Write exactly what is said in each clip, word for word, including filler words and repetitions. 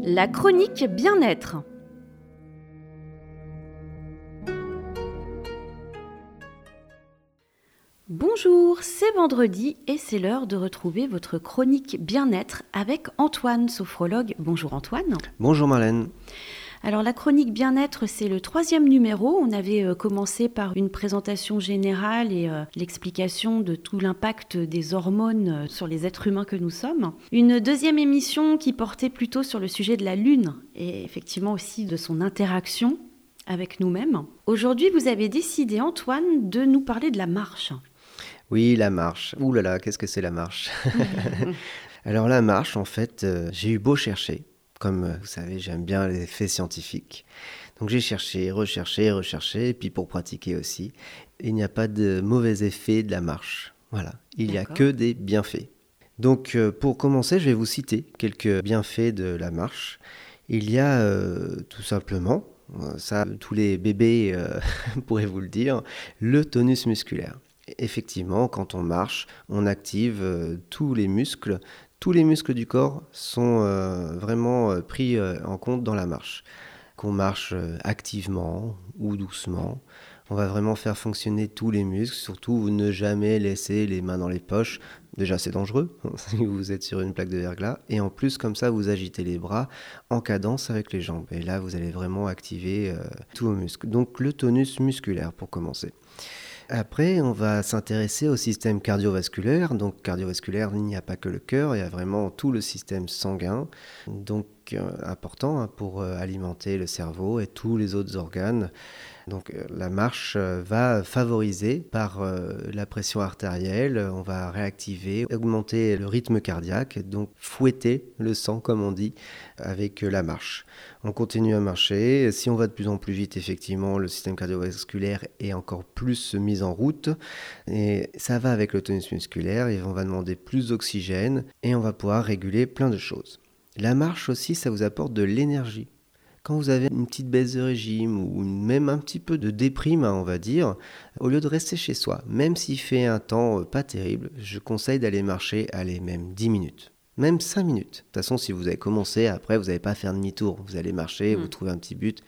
La chronique bien-être. Bonjour, c'est vendredi et c'est l'heure de retrouver votre chronique bien-être avec Antoine, sophrologue. Bonjour Antoine. Bonjour Marlène. Alors la chronique bien-être, c'est le troisième numéro. On avait euh, commencé par une présentation générale et euh, l'explication de tout l'impact des hormones euh, sur les êtres humains que nous sommes. Une deuxième émission qui portait plutôt sur le sujet de la Lune et effectivement aussi de son interaction avec nous-mêmes. Aujourd'hui, vous avez décidé, Antoine, de nous parler de la marche. Oui, la marche. Ouh là là, qu'est-ce que c'est la marche? Alors la marche, en fait, euh, j'ai eu beau chercher. Comme euh, vous savez, j'aime bien les faits scientifiques. Donc j'ai cherché, recherché, recherché, et puis pour pratiquer aussi. Il n'y a pas de mauvais effets de la marche. Voilà, il n'y a que des bienfaits. Donc euh, pour commencer, je vais vous citer quelques bienfaits de la marche. Il y a euh, tout simplement, ça tous les bébés euh, pourraient vous le dire, le tonus musculaire. Effectivement, quand on marche, on active euh, tous les muscles. Tous les muscles du corps sont euh, vraiment euh, pris euh, en compte dans la marche. Qu'on marche euh, activement ou doucement, on va vraiment faire fonctionner tous les muscles. Surtout, ne jamais laisser les mains dans les poches. Déjà, c'est dangereux si vous êtes sur une plaque de verglas. Et en plus, comme ça, vous agitez les bras en cadence avec les jambes. Et là, vous allez vraiment activer euh, tous vos muscles. Donc, le tonus musculaire pour commencer. Après, on va s'intéresser au système cardiovasculaire. Donc, cardiovasculaire, il n'y a pas que le cœur, il y a vraiment tout le système sanguin. Donc, euh, important hein, pour euh, alimenter le cerveau et tous les autres organes. Donc, euh, la marche euh, va favoriser par euh, la pression artérielle. On va réactiver, augmenter le rythme cardiaque, donc fouetter le sang, comme on dit, avec euh, la marche. On continue à marcher. Si on va de plus en plus vite, effectivement, le système cardiovasculaire est encore plus mis en route. Et ça va avec le tonus musculaire. Et on va demander plus d'oxygène et on va pouvoir réguler plein de choses. La marche aussi, ça vous apporte de l'énergie. Quand vous avez une petite baisse de régime ou même un petit peu de déprime, on va dire, au lieu de rester chez soi, même s'il fait un temps pas terrible, je conseille d'aller marcher, allez, même dix minutes. Même cinq minutes. De toute façon, si vous avez commencé, après, vous n'allez pas faire demi-tour. Vous allez marcher, mmh. vous trouvez un petit but.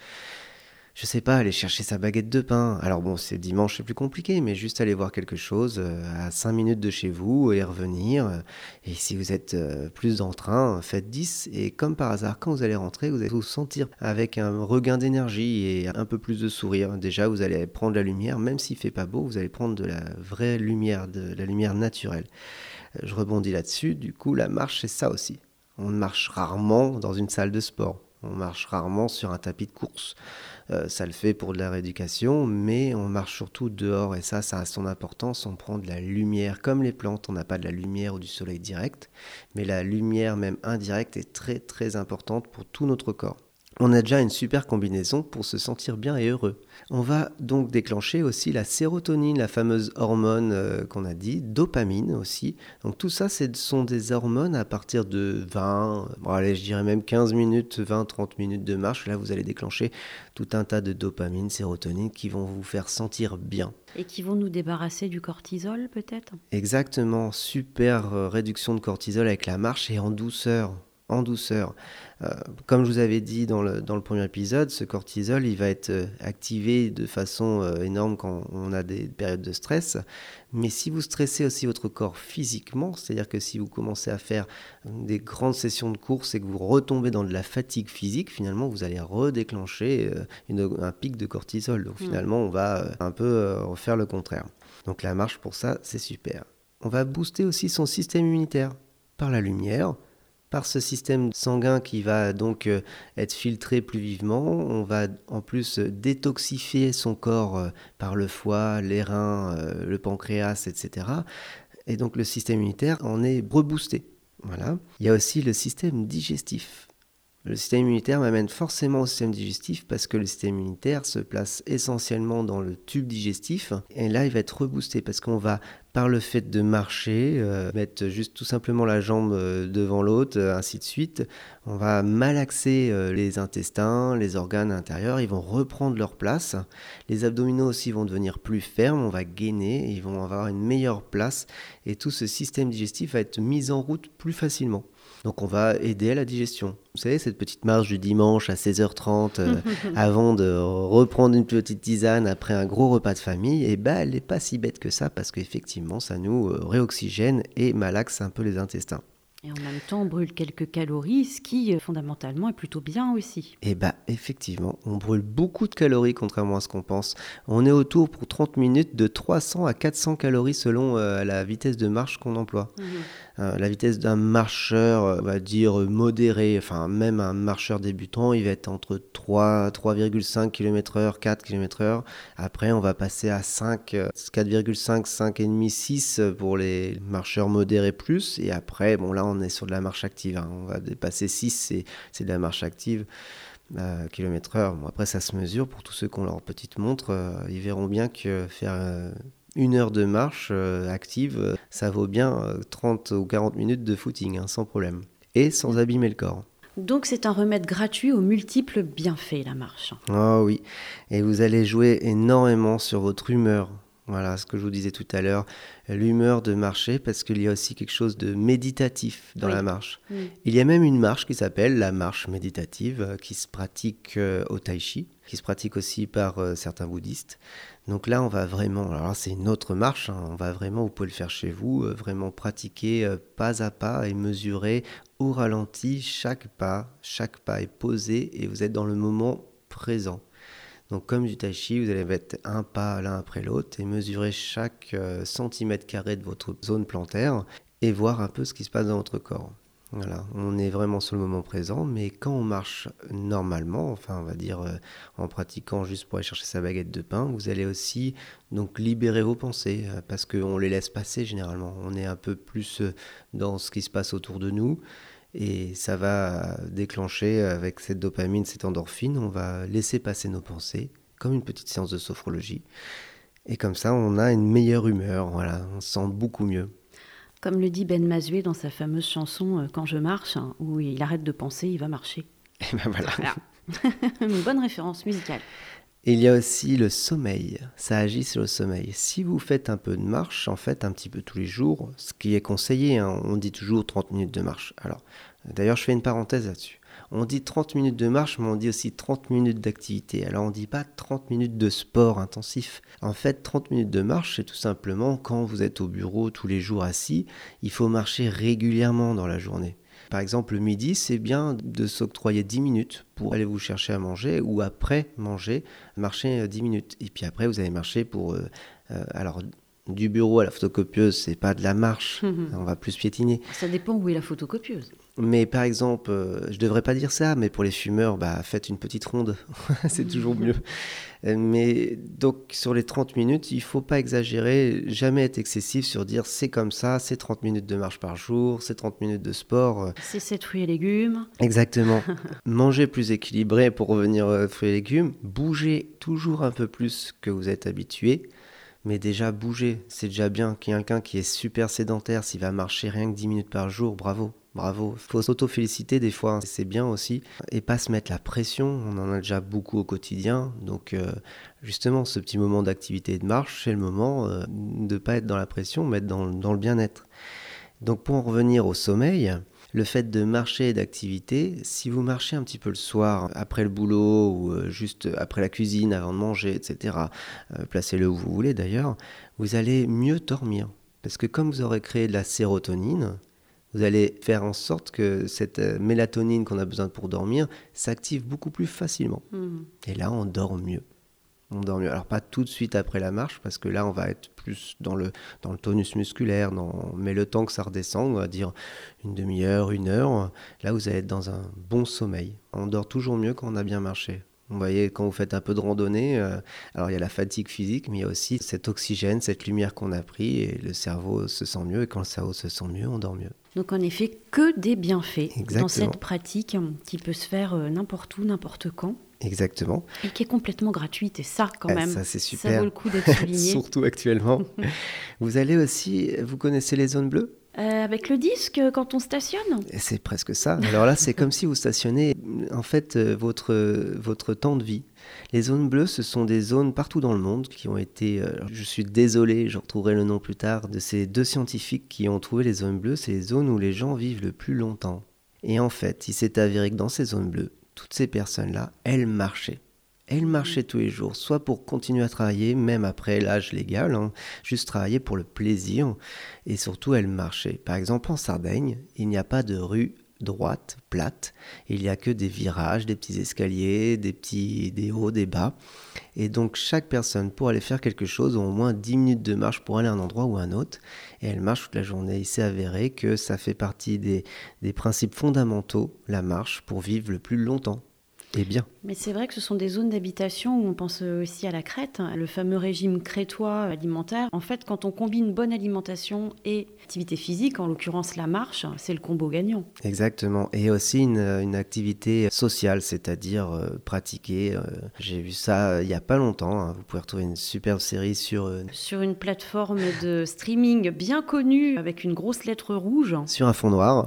Je sais pas, aller chercher sa baguette de pain. Alors bon, c'est dimanche, c'est plus compliqué, mais juste aller voir quelque chose à cinq minutes de chez vous et revenir. Et si vous êtes plus dans le train, faites dix. Et comme par hasard, quand vous allez rentrer, vous allez vous sentir avec un regain d'énergie et un peu plus de sourire. Déjà, vous allez prendre la lumière, même s'il fait pas beau, vous allez prendre de la vraie lumière, de la lumière naturelle. Je rebondis là-dessus, du coup, la marche, c'est ça aussi. On marche rarement dans une salle de sport. On marche rarement sur un tapis de course. Euh, ça le fait pour de la rééducation, mais on marche surtout dehors et ça, ça a son importance. On prend de la lumière, comme les plantes, on n'a pas de la lumière ou du soleil direct, mais la lumière même indirecte est très très importante pour tout notre corps. On a déjà une super combinaison pour se sentir bien et heureux. On va donc déclencher aussi la sérotonine, la fameuse hormone euh, qu'on a dit, dopamine aussi. Donc tout ça, ce sont des hormones à partir de vingt, bon allez, je dirais même quinze minutes, vingt à trente minutes de marche. Là, vous allez déclencher tout un tas de dopamine, sérotonine qui vont vous faire sentir bien. Et qui vont nous débarrasser du cortisol peut-être ? Exactement, super euh, réduction de cortisol avec la marche et en douceur. En douceur. Euh, comme je vous avais dit dans le, dans le premier épisode, ce cortisol, il va être euh, activé de façon euh, énorme quand on a des périodes de stress. Mais si vous stressez aussi votre corps physiquement, c'est-à-dire que si vous commencez à faire des grandes sessions de course et que vous retombez dans de la fatigue physique, finalement, vous allez redéclencher euh, une, un pic de cortisol. Donc finalement, on va euh, un peu euh, faire le contraire. Donc la marche, pour ça, c'est super. On va booster aussi son système immunitaire par la lumière, par ce système sanguin qui va donc euh, être filtré plus vivement. On va en plus euh, détoxifier son corps euh, par le foie, les reins, euh, le pancréas, et cetera. Et donc le système immunitaire en est reboosté. Voilà. Il y a aussi le système digestif. Le système immunitaire m'amène forcément au système digestif parce que le système immunitaire se place essentiellement dans le tube digestif. Et là, il va être reboosté parce qu'on va, par le fait de marcher, euh, mettre juste tout simplement la jambe euh, devant l'autre, euh, ainsi de suite. On va malaxer euh, les intestins, les organes intérieurs, ils vont reprendre leur place. Les abdominaux aussi vont devenir plus fermes, on va gainer, ils vont avoir une meilleure place. Et tout ce système digestif va être mis en route plus facilement. Donc on va aider à la digestion. Vous savez, cette petite marche du dimanche à seize heures trente, euh, avant de reprendre une petite tisane après un gros repas de famille, eh ben, elle n'est pas si bête que ça, parce qu'effectivement, ça nous euh, réoxygène et malaxe un peu les intestins. Et en même temps, on brûle quelques calories, ce qui, euh, fondamentalement, est plutôt bien aussi. Eh bien, effectivement, on brûle beaucoup de calories, contrairement à ce qu'on pense. On est autour, pour trente minutes, de trois cents à quatre cents calories selon euh, la vitesse de marche qu'on emploie. Mmh. Euh, la vitesse d'un marcheur, on va dire modéré, enfin même un marcheur débutant, il va être entre trois, trois virgule cinq kilomètres heure, quatre kilomètres heure. Après, on va passer à cinq, quatre virgule cinq, cinq virgule cinq, six pour les marcheurs modérés plus. Et après, bon là, on est sur de la marche active. Hein. On va dépasser six, c'est, c'est de la marche active. Euh, kilomètres heure. Bon, après, ça se mesure. Pour tous ceux qui ont leur petite montre, euh, ils verront bien que faire... Euh, Une heure de marche euh, active, euh, ça vaut bien euh, trente ou quarante minutes de footing, hein, sans problème. Et sans abîmer le corps. Donc c'est un remède gratuit aux multiples bienfaits, la marche. Ah oui, et vous allez jouer énormément sur votre humeur. Voilà ce que je vous disais tout à l'heure, l'humeur de marcher, parce qu'il y a aussi quelque chose de méditatif dans oui. la marche. Mm. Il y a même une marche qui s'appelle la marche méditative, qui se pratique euh, au tai chi, qui se pratique aussi par euh, certains bouddhistes. Donc là, on va vraiment, alors là, c'est une autre marche, hein, on va vraiment, vous pouvez le faire chez vous, euh, vraiment pratiquer euh, pas à pas et mesurer au ralenti chaque pas, chaque pas est posé et vous êtes dans le moment présent. Donc comme du tai chi, vous allez mettre un pas l'un après l'autre et mesurer chaque euh, centimètre carré de votre zone plantaire et voir un peu ce qui se passe dans votre corps. Voilà, on est vraiment sur le moment présent, mais quand on marche normalement, enfin on va dire euh, en pratiquant juste pour aller chercher sa baguette de pain, vous allez aussi donc libérer vos pensées, euh, parce qu'on les laisse passer généralement. On est un peu plus euh, dans ce qui se passe autour de nous, et ça va déclencher avec cette dopamine, cette endorphine, on va laisser passer nos pensées, comme une petite séance de sophrologie. Et comme ça, on a une meilleure humeur, voilà, on se sent beaucoup mieux. Comme le dit Ben Mazué dans sa fameuse chanson « Quand je marche », où il arrête de penser, il va marcher. Et ben voilà. voilà. Une bonne référence musicale. Et il y a aussi le sommeil, ça agit sur le sommeil. Si vous faites un peu de marche, en fait, un petit peu tous les jours, ce qui est conseillé, hein, on dit toujours trente minutes de marche. Alors, d'ailleurs, je fais une parenthèse là-dessus. On dit trente minutes de marche, mais on dit aussi trente minutes d'activité. Alors, on ne dit pas trente minutes de sport intensif. En fait, trente minutes de marche, c'est tout simplement quand vous êtes au bureau tous les jours assis, il faut marcher régulièrement dans la journée. Par exemple, le midi, c'est bien de s'octroyer dix minutes pour aller vous chercher à manger ou après manger, marcher dix minutes. Et puis après, vous allez marcher pour... Euh, euh, alors, du bureau à la photocopieuse, c'est pas de la marche, mmh. on va plus piétiner. Ça dépend où est la photocopieuse. Mais par exemple, euh, je devrais pas dire ça, mais pour les fumeurs, bah, faites une petite ronde, c'est toujours mieux. Mais donc, sur les trente minutes, il faut pas exagérer, jamais être excessif sur dire c'est comme ça, c'est trente minutes de marche par jour, c'est trente minutes de sport. C'est sept fruits et légumes. Exactement. Manger plus équilibré pour revenir aux fruits et légumes, bouger toujours un peu plus que vous êtes habitué. Mais déjà, bouger, c'est déjà bien. Quelqu'un qui est super sédentaire, s'il va marcher rien que dix minutes par jour, bravo, bravo. Il faut s'auto-féliciter des fois, c'est bien aussi. Et pas se mettre la pression, on en a déjà beaucoup au quotidien. Donc euh, justement, ce petit moment d'activité et de marche, c'est le moment euh, de ne pas être dans la pression, mais être dans, dans le bien-être. Donc pour en revenir au sommeil... Le fait de marcher et d'activité, si vous marchez un petit peu le soir, après le boulot ou juste après la cuisine, avant de manger, et cetera, euh, placez-le où vous voulez d'ailleurs, vous allez mieux dormir. Parce que comme vous aurez créé de la sérotonine, vous allez faire en sorte que cette mélatonine qu'on a besoin pour dormir s'active beaucoup plus facilement. Mmh. Et là, on dort mieux. On dort mieux. Alors pas tout de suite après la marche, parce que là on va être plus dans le, dans le tonus musculaire, dans... mais le temps que ça redescende, on va dire une demi-heure, une heure, là vous allez être dans un bon sommeil. On dort toujours mieux quand on a bien marché. Vous voyez, quand vous faites un peu de randonnée, euh, alors il y a la fatigue physique, mais il y a aussi cet oxygène, cette lumière qu'on a pris, et le cerveau se sent mieux, et quand le cerveau se sent mieux, on dort mieux. Donc en effet, que des bienfaits Exactement. Dans cette pratique qui peut se faire n'importe où, n'importe quand. Exactement. Et qui est complètement gratuite, et ça quand même, ça c'est super. Ça vaut le coup d'être souligné. Surtout actuellement. Vous allez aussi, vous connaissez les zones bleues ? Euh, avec le disque, quand on stationne ? C'est presque ça. Alors là, c'est comme si vous stationnez, en fait, votre, votre temps de vie. Les zones bleues, ce sont des zones partout dans le monde qui ont été... Euh, je suis désolé, je retrouverai le nom plus tard, de ces deux scientifiques qui ont trouvé les zones bleues. C'est les zones où les gens vivent le plus longtemps. Et en fait, il s'est avéré que dans ces zones bleues, toutes ces personnes-là, elles marchaient. Elles marchaient tous les jours, soit pour continuer à travailler, même après l'âge légal, hein, juste travailler pour le plaisir, et surtout elles marchaient. Par exemple, en Sardaigne, il n'y a pas de rue droite, plate, il n'y a que des virages, des petits escaliers, des petits, des hauts, des bas. Et donc chaque personne, pour aller faire quelque chose, a au moins dix minutes de marche pour aller à un endroit ou à un autre, et elle marche toute la journée. Il s'est avéré que ça fait partie des, des principes fondamentaux, la marche, pour vivre le plus longtemps. Et bien. Mais c'est vrai que ce sont des zones d'habitation où on pense aussi à la crête, le fameux régime crétois alimentaire. En fait, quand on combine bonne alimentation et activité physique, en l'occurrence la marche, c'est le combo gagnant. Exactement. Et aussi une, une activité sociale, c'est-à-dire euh, pratiquer. Euh, j'ai vu ça euh, il n'y a pas longtemps. Hein. Vous pouvez retrouver une superbe série sur... Euh, sur une plateforme de streaming bien connue, avec une grosse lettre rouge. Sur un fond noir.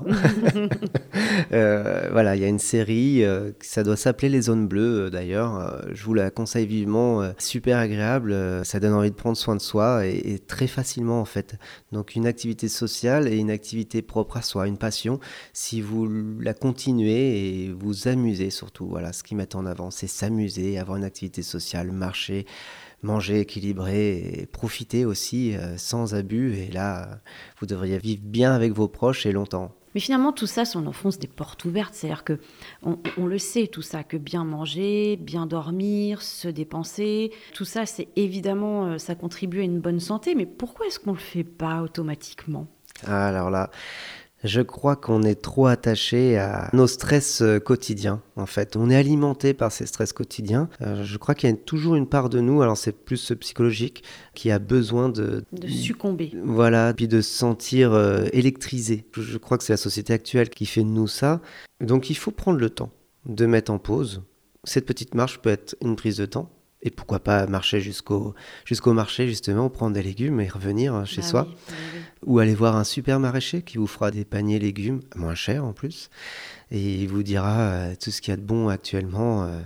euh, voilà, il y a une série, euh, ça doit s'appeler Les Zones Bleues d'ailleurs. Euh, je vous la conseille vivement, euh, super agréable, euh, ça donne envie de prendre soin de soi et, et très facilement en fait. Donc une activité sociale et une activité propre à soi, une passion. Si vous la continuez et vous amusez surtout, voilà, ce qu'ils mettent en avant, c'est s'amuser, avoir une activité sociale, marcher, manger équilibré et profiter aussi euh, sans abus. Et là, vous devriez vivre bien avec vos proches et longtemps. Mais finalement, tout ça, on enfonce des portes ouvertes. C'est-à-dire que on, on le sait, tout ça, que bien manger, bien dormir, se dépenser, tout ça, c'est évidemment, ça contribue à une bonne santé. Mais pourquoi est-ce qu'on ne le fait pas automatiquement ? Ah, alors là, je crois qu'on est trop attaché à nos stress quotidiens, en fait. On est alimenté par ces stress quotidiens. Euh, je crois qu'il y a toujours une part de nous, alors c'est plus psychologique, qui a besoin de... De succomber. Voilà, puis de se sentir euh, électrisé. Je, je crois que c'est la société actuelle qui fait de nous ça. Donc il faut prendre le temps de mettre en pause. Cette petite marche peut être une prise de temps. Et pourquoi pas marcher jusqu'au, jusqu'au marché, justement, prendre des légumes et revenir chez ah soi. Oui, oui, oui. Ou aller voir un super maraîcher qui vous fera des paniers légumes, moins chers en plus. Et il vous dira euh, tout ce qu'il y a de bon actuellement. Euh,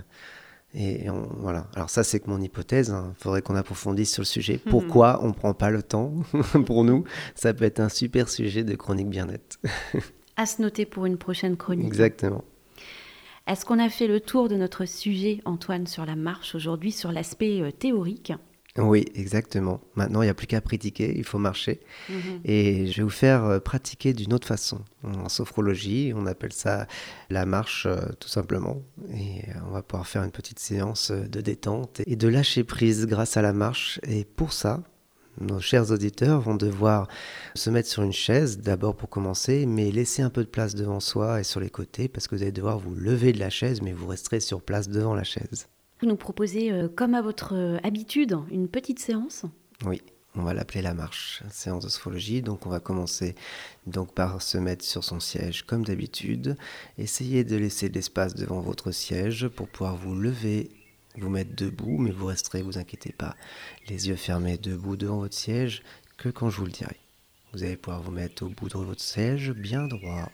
et on, voilà. Alors ça, c'est que mon hypothèse. Il hein. faudrait qu'on approfondisse sur le sujet. Mmh. Pourquoi on ne prend pas le temps pour nous ? Ça peut être un super sujet de chronique bien-être. À se noter pour une prochaine chronique. Exactement. Est-ce qu'on a fait le tour de notre sujet, Antoine, sur la marche aujourd'hui, sur l'aspect euh, théorique ? Oui, exactement. Maintenant, il n'y a plus qu'à pratiquer, il faut marcher. Mmh. Et je vais vous faire euh, pratiquer d'une autre façon. En sophrologie, on appelle ça la marche, euh, tout simplement. Et euh, on va pouvoir faire une petite séance de détente et de lâcher prise grâce à la marche. Et pour ça, nos chers auditeurs vont devoir se mettre sur une chaise, d'abord pour commencer, mais laisser un peu de place devant soi et sur les côtés, parce que vous allez devoir vous lever de la chaise, mais vous resterez sur place devant la chaise. Vous nous proposez, euh, comme à votre euh, habitude, une petite séance ? Oui, on va l'appeler la marche, séance de sophrologie. Donc on va commencer donc par se mettre sur son siège comme d'habitude. Essayez de laisser de l'espace devant votre siège pour pouvoir vous lever, vous mettre debout, mais vous resterez, vous inquiétez pas, les yeux fermés debout devant votre siège, que quand je vous le dirai. Vous allez pouvoir vous mettre au bout de votre siège, bien droit,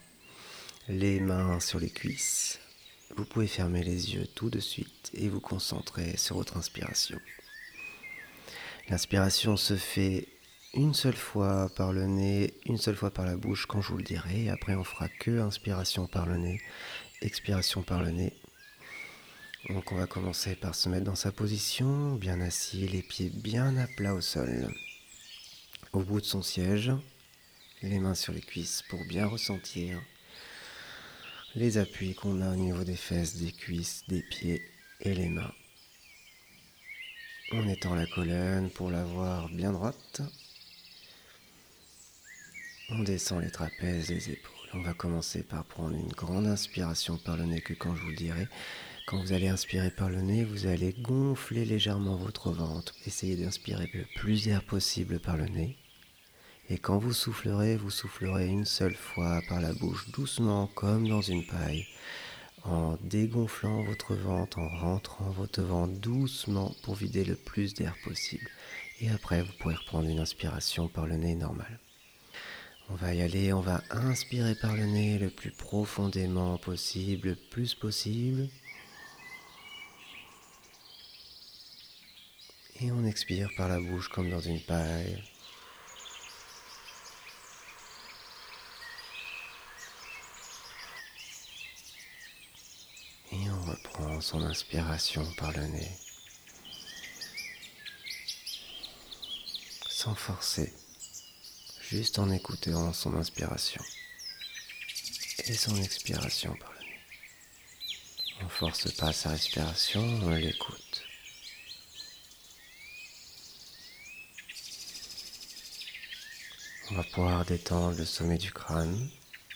les mains sur les cuisses. Vous pouvez fermer les yeux tout de suite et vous concentrer sur votre inspiration. L'inspiration se fait une seule fois par le nez, une seule fois par la bouche quand je vous le dirai. Après, on fera que inspiration par le nez, expiration par le nez. Donc on va commencer par se mettre dans sa position, bien assis, les pieds bien à plat au sol. Au bout de son siège, les mains sur les cuisses pour bien ressentir les appuis qu'on a au niveau des fesses, des cuisses, des pieds et les mains. On étend la colonne pour l'avoir bien droite. On descend les trapèzes, les épaules. On va commencer par prendre une grande inspiration par le nez que quand je vous le dirai. Quand vous allez inspirer par le nez, vous allez gonfler légèrement votre ventre. Essayez d'inspirer le plus d'air possible par le nez. Et quand vous soufflerez, vous soufflerez une seule fois par la bouche, doucement comme dans une paille, en dégonflant votre ventre, en rentrant votre ventre doucement pour vider le plus d'air possible. Et après, vous pourrez reprendre une inspiration par le nez normale. On va y aller, on va inspirer par le nez le plus profondément possible, le plus possible. Et on expire par la bouche comme dans une paille. On reprend son inspiration par le nez, sans forcer, juste en écoutant son inspiration et son expiration par le nez. On ne force pas sa respiration, on l'écoute. On va pouvoir détendre le sommet du crâne,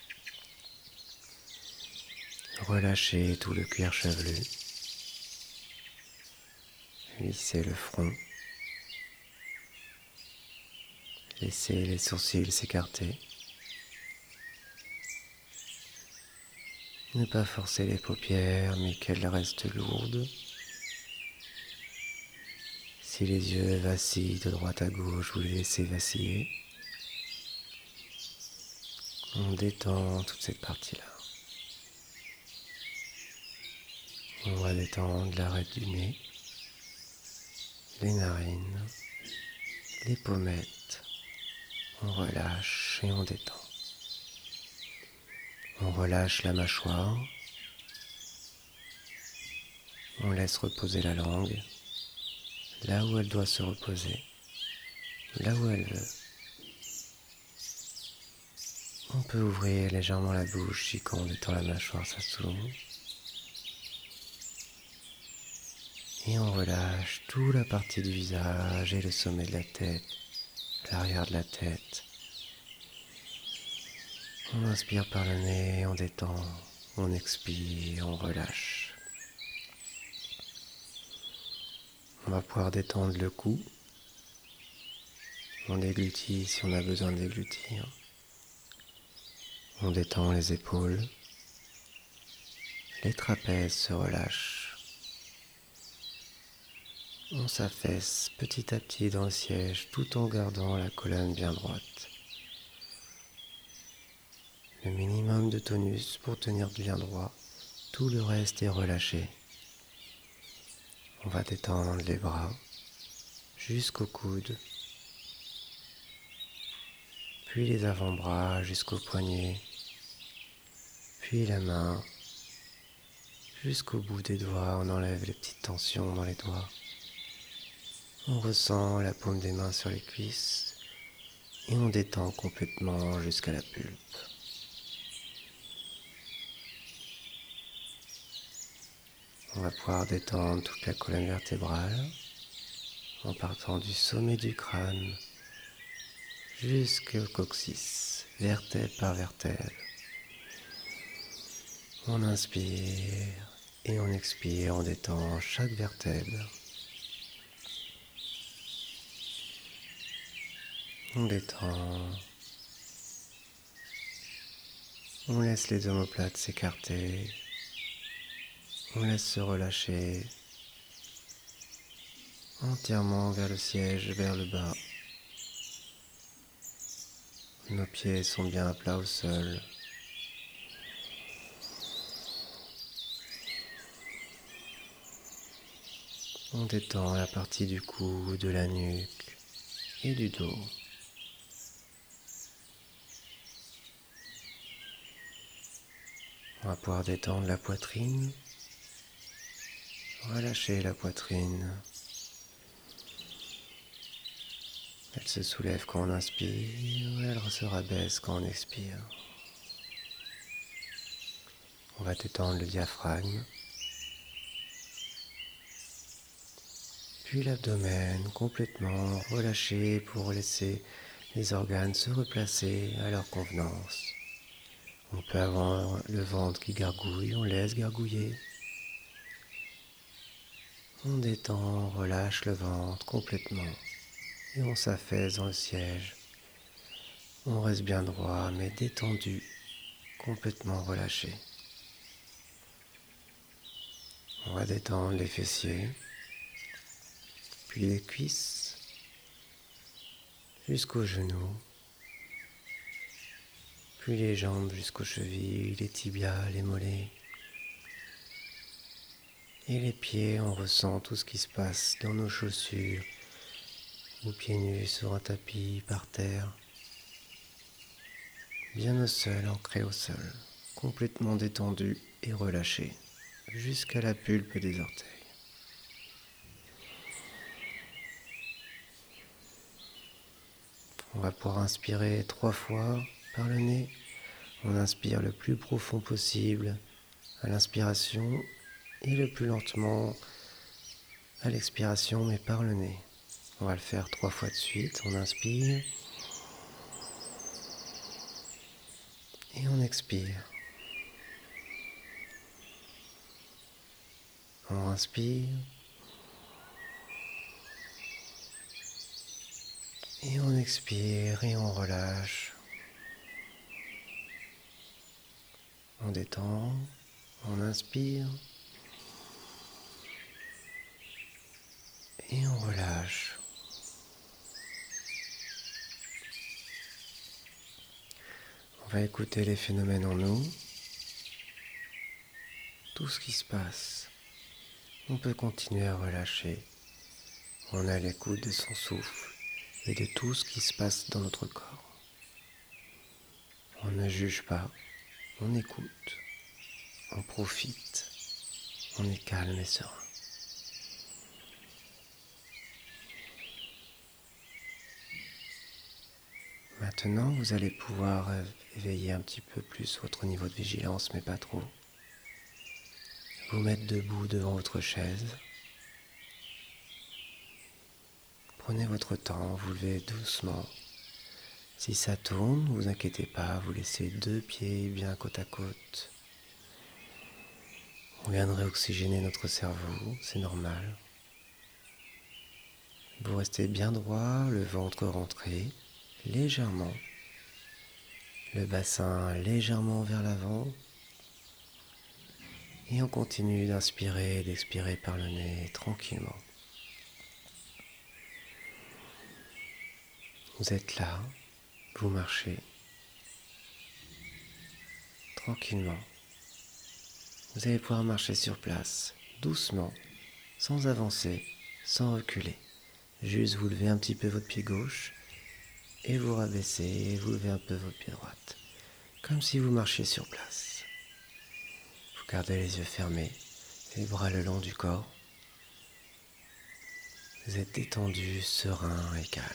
relâcher tout le cuir chevelu, lisser le front, laisser les sourcils s'écarter, ne pas forcer les paupières mais qu'elles restent lourdes. Si les yeux vacillent de droite à gauche, vous les laissez vaciller. On détend toute cette partie-là. On va détendre l'arête du nez, les narines, les pommettes. On relâche et on détend. On relâche la mâchoire. On laisse reposer la langue là où elle doit se reposer, là où elle veut. On peut ouvrir légèrement la bouche si quand on détend la mâchoire, ça s'ouvre. Et on relâche toute la partie du visage et le sommet de la tête, l'arrière de la tête. On inspire par le nez, on détend, on expire, on relâche. On va pouvoir détendre le cou. On déglutit si on a besoin de déglutir. On détend les épaules. Les trapèzes se relâchent. On s'affaisse petit à petit dans le siège tout en gardant la colonne bien droite. Le minimum de tonus pour tenir bien droit. Tout le reste est relâché. On va détendre les bras jusqu'au coude, puis les avant-bras jusqu'au poignet, puis la main jusqu'au bout des doigts. On enlève les petites tensions dans les doigts. On ressent la paume des mains sur les cuisses et on détend complètement jusqu'à la pulpe. On va pouvoir détendre toute la colonne vertébrale en partant du sommet du crâne jusqu'au coccyx, vertèbre par vertèbre. On inspire et on expire, on détend chaque vertèbre. On détend. On laisse les omoplates s'écarter. On laisse se relâcher entièrement vers le siège, vers le bas. Nos pieds sont bien à plat au sol. On détend la partie du cou, de la nuque et du dos. On va pouvoir détendre la poitrine. Relâchez la poitrine. Elle se soulève quand on inspire, elle se rabaisse quand on expire. On va détendre le diaphragme. Puis l'abdomen complètement relâché pour laisser les organes se replacer à leur convenance. On peut avoir le ventre qui gargouille, on laisse gargouiller. On détend, on relâche le ventre complètement et on s'affaisse dans le siège. On reste bien droit mais détendu, complètement relâché. On va détendre les fessiers, puis les cuisses, jusqu'aux genoux, puis les jambes jusqu'aux chevilles, les tibias, les mollets. Et les pieds, on ressent tout ce qui se passe dans nos chaussures, ou pieds nus sur un tapis, par terre, bien au sol, ancré au sol, complètement détendu et relâché. jusqu'à la pulpe des orteils. On va pouvoir inspirer trois fois par le nez. On inspire le plus profond possible à l'inspiration et le plus lentement à l'expiration, mais par le nez. On va le faire trois fois de suite. On inspire et on expire. On inspire et on expire et on relâche. On détend, on inspire et on relâche. On va écouter les phénomènes en nous, tout ce qui se passe. On peut continuer à relâcher. On est à l'écoute de son souffle et de tout ce qui se passe dans notre corps. On ne juge pas, on écoute, on profite, on est calme et serein. Maintenant, vous allez pouvoir éveiller un petit peu plus votre niveau de vigilance, mais pas trop. Vous mettre debout devant votre chaise. Prenez votre temps, vous levez doucement. Si ça tourne, ne vous inquiétez pas, vous laissez deux pieds bien côte à côte. On viendrait oxygéner notre cerveau, c'est normal. Vous restez bien droit, le ventre rentré, légèrement. Le bassin légèrement vers l'avant. Et on continue d'inspirer et d'expirer par le nez tranquillement. Vous êtes là, vous marchez tranquillement. Vous allez pouvoir marcher sur place, doucement, sans avancer, sans reculer. Juste vous levez un petit peu votre pied gauche et vous rabaissez et vous levez un peu votre pied droite, comme si vous marchiez sur place. Gardez les yeux fermés, les bras le long du corps. Vous êtes détendu, serein et calme.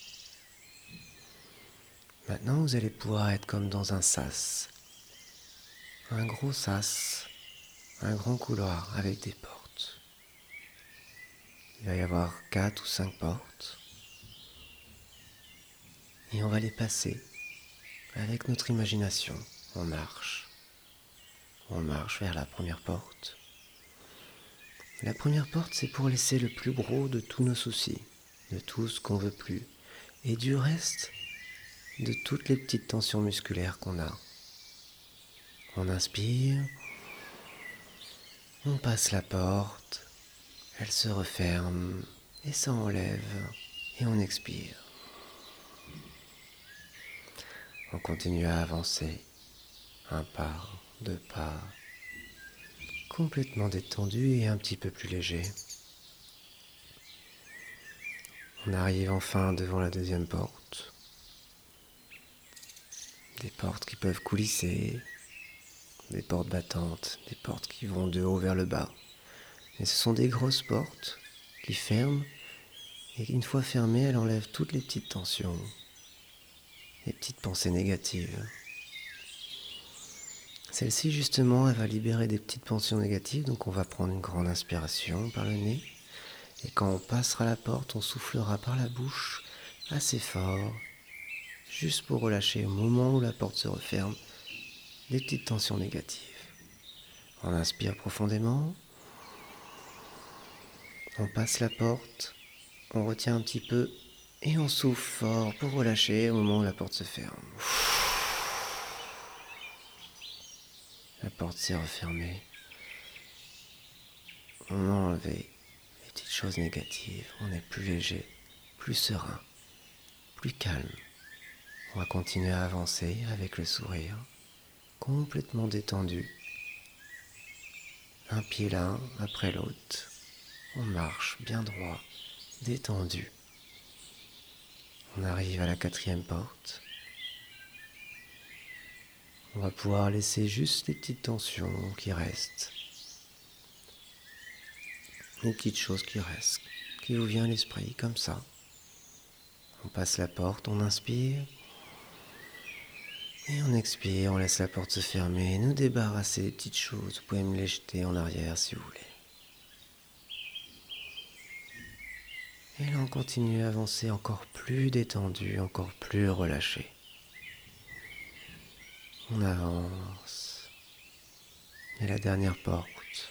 Maintenant, vous allez pouvoir être comme dans un sas. Un gros sas, un grand couloir avec des portes. Il va y avoir quatre ou cinq portes. Et on va les passer avec notre imagination. On marche. On marche vers la première porte. La première porte, c'est pour laisser le plus gros de tous nos soucis, de tout ce qu'on veut plus, et du reste, de toutes les petites tensions musculaires qu'on a. On inspire, on passe la porte, elle se referme, et ça enlève, et on expire. On continue à avancer, un pas, deux pas, complètement détendu et un petit peu plus léger. On arrive enfin devant la deuxième porte. Des portes qui peuvent coulisser, des portes battantes, des portes qui vont de haut vers le bas. Et ce sont des grosses portes qui ferment, et une fois fermées, elles enlèvent toutes les petites tensions, les petites pensées négatives. Celle-ci, justement, elle va libérer des petites tensions négatives, donc on va prendre une grande inspiration par le nez. Et quand on passera la porte, on soufflera par la bouche assez fort, juste pour relâcher au moment où la porte se referme, des petites tensions négatives. On inspire profondément, on passe la porte, on retient un petit peu et on souffle fort pour relâcher au moment où la porte se ferme. La porte s'est refermée. On a enlevé les petites choses négatives. On est plus léger, plus serein, plus calme. On va continuer à avancer avec le sourire, complètement détendu. Un pied l'un après l'autre. On marche bien droit, détendu. On arrive à la quatrième porte. On va pouvoir laisser juste les petites tensions qui restent. une petite chose qui reste, qui vous vient à l'esprit, comme ça. On passe la porte, on inspire. Et on expire, on laisse la porte se fermer, nous débarrasser des petites choses. Vous pouvez me les jeter en arrière si vous voulez. Et là on continue à avancer encore plus détendu, encore plus relâché. On avance. Et la dernière porte.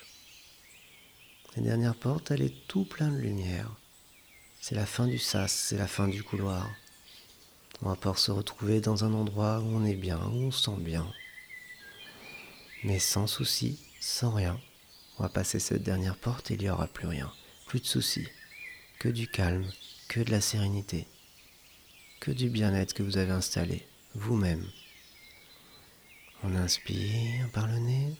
La dernière porte, elle est tout plein de lumière. C'est la fin du sas, c'est la fin du couloir. On va pouvoir se retrouver dans un endroit où on est bien, où on se sent bien. Mais sans souci, sans rien. On va passer cette dernière porte et il n'y aura plus rien. Plus de soucis. Que du calme, que de la sérénité. Que du bien-être que vous avez installé, vous-même. On inspire par le nez.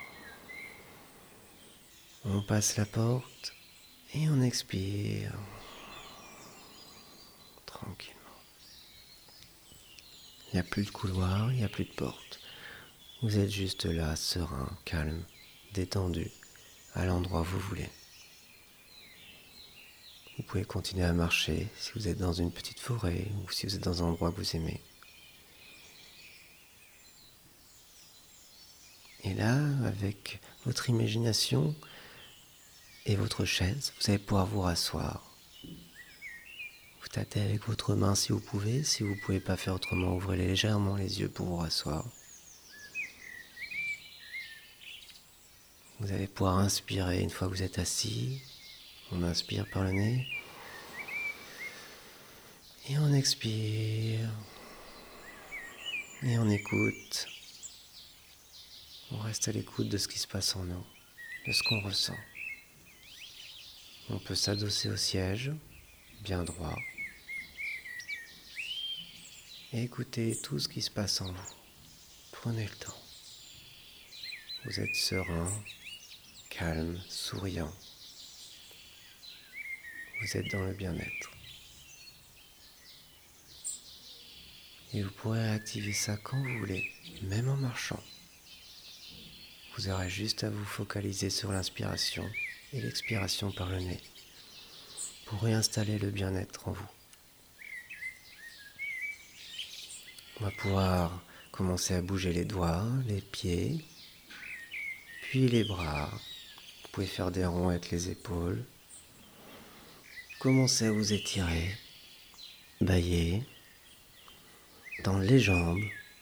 On passe la porte et on expire. Tranquillement. Il n'y a plus de couloir, il n'y a plus de porte. Vous êtes juste là, serein, calme, détendu, à l'endroit où vous voulez. Vous pouvez continuer à marcher si vous êtes dans une petite forêt ou si vous êtes dans un endroit que vous aimez. Et là, avec votre imagination et votre chaise, vous allez pouvoir vous rasseoir. Vous tâtez avec votre main si vous pouvez. Si vous ne pouvez pas faire autrement, ouvrez légèrement les yeux pour vous rasseoir. Vous allez pouvoir inspirer une fois que vous êtes assis. On inspire par le nez. Et on expire. Et on écoute. On reste à l'écoute de ce qui se passe en nous, de ce qu'on ressent. On peut s'adosser au siège, bien droit. Et écoutez tout ce qui se passe en vous. Prenez le temps. Vous êtes serein, calme, souriant. Vous êtes dans le bien-être. Et vous pourrez réactiver ça quand vous voulez, même en marchant. Vous aurez juste à vous focaliser sur l'inspiration et l'expiration par le nez pour réinstaller le bien-être en vous. On va pouvoir commencer à bouger les doigts, les pieds, puis les bras. Vous pouvez faire des ronds avec les épaules. Commencez à vous étirer, bâiller, tendre les jambes,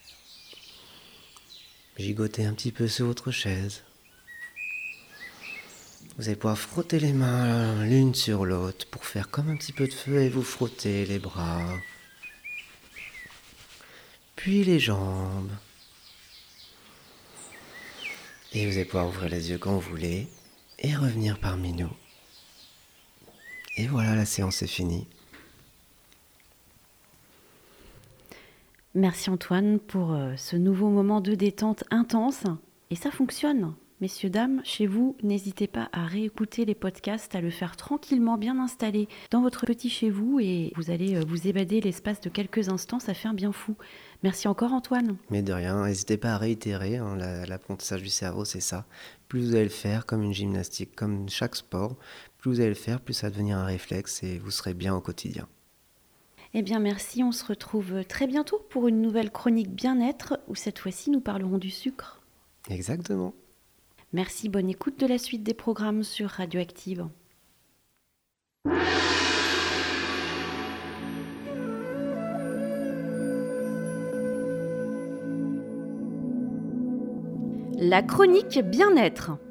gigoter un petit peu sur votre chaise. Vous allez pouvoir frotter les mains l'une sur l'autre pour faire comme un petit peu de feu et vous frotter les bras. Puis les jambes. Et vous allez pouvoir ouvrir les yeux quand vous voulez et revenir parmi nous. Et voilà, la séance est finie. Merci Antoine pour euh, ce nouveau moment de détente intense. Et ça fonctionne. Messieurs, dames, chez vous, n'hésitez pas à réécouter les podcasts, à le faire tranquillement, bien installé dans votre petit chez vous et vous allez euh, vous évader l'espace de quelques instants, ça fait un bien fou. Merci encore Antoine. Mais de rien, n'hésitez pas à réitérer, hein, la, l'apprentissage du cerveau c'est ça. Plus vous allez le faire comme une gymnastique, comme chaque sport, plus vous allez le faire, plus ça va devenir un réflexe et vous serez bien au quotidien. Eh bien merci, on se retrouve très bientôt pour une nouvelle chronique bien-être où cette fois-ci nous parlerons du sucre. Exactement. Merci, bonne écoute de la suite des programmes sur Radioactive. La chronique bien-être.